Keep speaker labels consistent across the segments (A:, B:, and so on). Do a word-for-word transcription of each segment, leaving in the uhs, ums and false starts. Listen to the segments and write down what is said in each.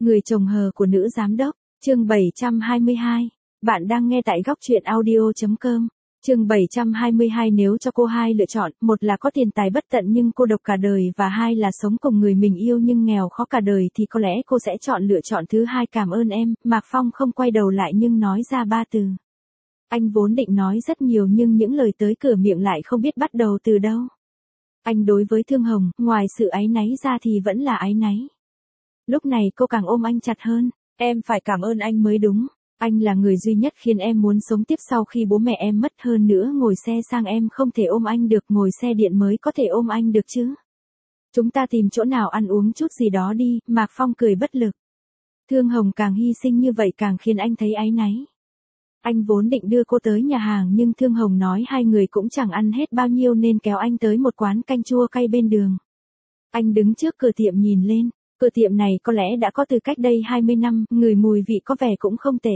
A: Người chồng hờ của nữ giám đốc, chương bảy trăm hai mươi hai. Bạn đang nghe tại góc truyện audio.com. Chương bảy trăm hai mươi hai. Nếu cho cô hai lựa chọn, một là có tiền tài bất tận nhưng cô độc cả đời, và hai là sống cùng người mình yêu nhưng nghèo khó cả đời, thì có lẽ cô sẽ chọn lựa chọn thứ hai. Cảm ơn em. Mạc Phong không quay đầu lại nhưng nói ra ba từ. Anh vốn định nói rất nhiều nhưng những lời tới cửa miệng lại không biết bắt đầu từ đâu. Anh đối với Thương Hồng, ngoài sự áy náy ra thì vẫn là áy náy. Lúc này cô càng ôm anh chặt hơn. Em phải cảm ơn anh mới đúng. Anh là người duy nhất khiến em muốn sống tiếp sau khi bố mẹ em mất, hơn nữa ngồi xe sang em không thể ôm anh được, ngồi xe điện mới có thể ôm anh được chứ. Chúng ta tìm chỗ nào ăn uống chút gì đó đi. Mạc Phong cười bất lực. Thương Hồng càng hy sinh như vậy càng khiến anh thấy áy náy. Anh vốn định đưa cô tới nhà hàng nhưng Thương Hồng nói hai người cũng chẳng ăn hết bao nhiêu nên kéo anh tới một quán canh chua cay bên đường. Anh đứng trước cửa tiệm nhìn lên. Cửa tiệm này có lẽ đã có từ cách đây hai mươi năm, ngửi mùi vị có vẻ cũng không tệ.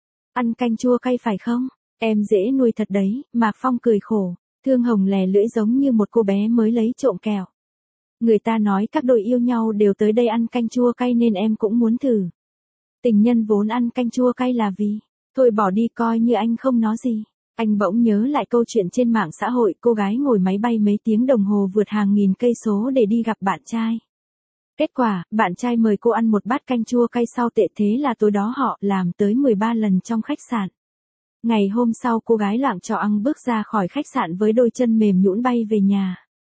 A: Ăn canh chua cay phải không? Em dễ nuôi thật đấy. Mạc Phong cười khổ. Thương Hồng lè lưỡi giống như một cô bé mới lấy trộm kẹo. Người ta nói các đôi yêu nhau đều tới đây ăn canh chua cay nên em cũng muốn thử. Tình nhân vốn ăn canh chua cay là vì... Thôi bỏ đi, coi như anh không nói gì. Anh bỗng nhớ lại câu chuyện trên mạng xã hội, cô gái ngồi máy bay mấy tiếng đồng hồ vượt hàng nghìn cây số để đi gặp bạn trai. Kết quả, bạn trai mời cô ăn một bát canh chua cay, sau tệ thế là tối đó họ làm tới mười ba lần trong khách sạn. Ngày hôm sau cô gái loạng choạng bước ra khỏi khách sạn với đôi chân mềm nhũn bay về nhà.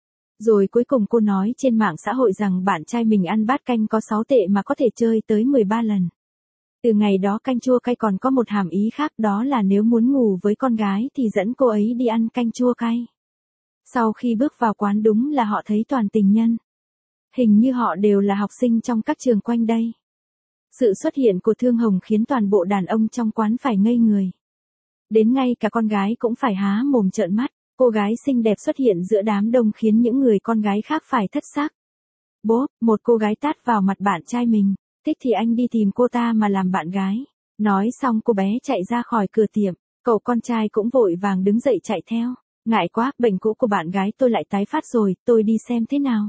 A: Rồi cuối cùng cô nói trên mạng xã hội rằng bạn trai mình ăn bát canh có sáu tệ mà có thể chơi tới mười ba lần. Từ ngày đó canh chua cay còn có một hàm ý khác, đó là nếu muốn ngủ với con gái thì dẫn cô ấy đi ăn canh chua cay. Sau khi bước vào quán đúng là họ thấy toàn tình nhân. Hình như họ đều là học sinh trong các trường quanh đây. Sự xuất hiện của Thương Hồng khiến toàn bộ đàn ông trong quán phải ngây người. Đến ngay cả con gái cũng phải há mồm trợn mắt. Cô gái xinh đẹp xuất hiện giữa đám đông khiến những người con gái khác phải thất xác. Bố, một cô gái tát vào mặt bạn trai mình. Thích thì anh đi tìm cô ta mà làm bạn gái. Nói xong cô bé chạy ra khỏi cửa tiệm. Cậu con trai cũng vội vàng đứng dậy chạy theo. Ngại quá, bệnh cũ của bạn gái tôi lại tái phát rồi, tôi đi xem thế nào.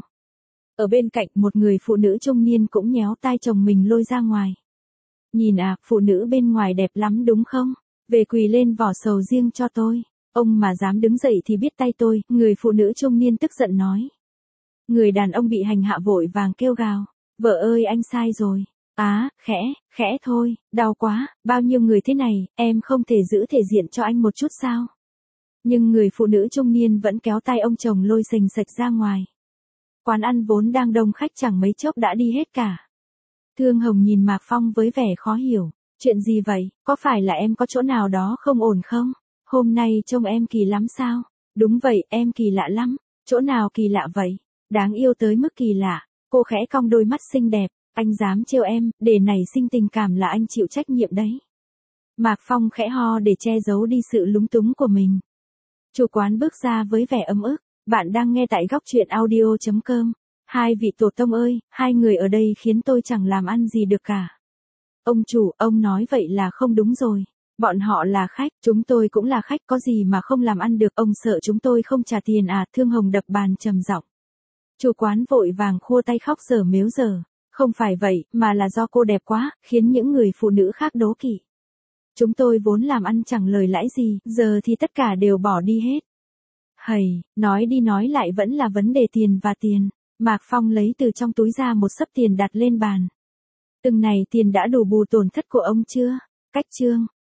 A: Ở bên cạnh, một người phụ nữ trung niên cũng nhéo tai chồng mình lôi ra ngoài. Nhìn à, phụ nữ bên ngoài đẹp lắm đúng không? Về quỳ lên vỏ sầu riêng cho tôi. Ông mà dám đứng dậy thì biết tay tôi, người phụ nữ trung niên tức giận nói. Người đàn ông bị hành hạ vội vàng kêu gào. Vợ ơi, anh sai rồi. Á, à, khẽ, khẽ thôi, đau quá, bao nhiêu người thế này, em không thể giữ thể diện cho anh một chút sao? Nhưng người phụ nữ trung niên vẫn kéo tay ông chồng lôi sình sạch ra ngoài. Quán ăn vốn đang đông khách chẳng mấy chốc đã đi hết cả. Thương Hồng nhìn Mạc Phong với vẻ khó hiểu. Chuyện gì vậy, có phải là em có chỗ nào đó không ổn không? Hôm nay trông em kỳ lắm sao? Đúng vậy, em kỳ lạ lắm. Chỗ nào kỳ lạ vậy? Đáng yêu tới mức kỳ lạ. Cô khẽ cong đôi mắt xinh đẹp. Anh dám trêu em, để nảy sinh tình cảm là anh chịu trách nhiệm đấy. Mạc Phong khẽ ho để che giấu đi sự lúng túng của mình. Chủ quán bước ra với vẻ ấm ức. Bạn đang nghe tại góc truyện audio.com. Hai vị tổ tông ơi, hai người ở đây khiến tôi chẳng làm ăn gì được cả. Ông chủ, ông nói vậy là không đúng rồi. Bọn họ là khách, chúng tôi cũng là khách, có gì mà không làm ăn được, ông sợ chúng tôi không trả tiền à? Thương Hồng đập bàn trầm giọng. Chủ quán vội vàng khua tay khóc dở mếu dở. Không phải vậy, mà là do cô đẹp quá, khiến những người phụ nữ khác đố kỵ. Chúng tôi vốn làm ăn chẳng lời lãi gì, giờ thì tất cả đều bỏ đi hết. Hầy, nói đi nói lại vẫn là vấn đề tiền và tiền. Mạc Phong lấy từ trong túi ra một xấp tiền đặt lên bàn. Từng này tiền đã đủ bù tổn thất của ông chưa? Cách chương.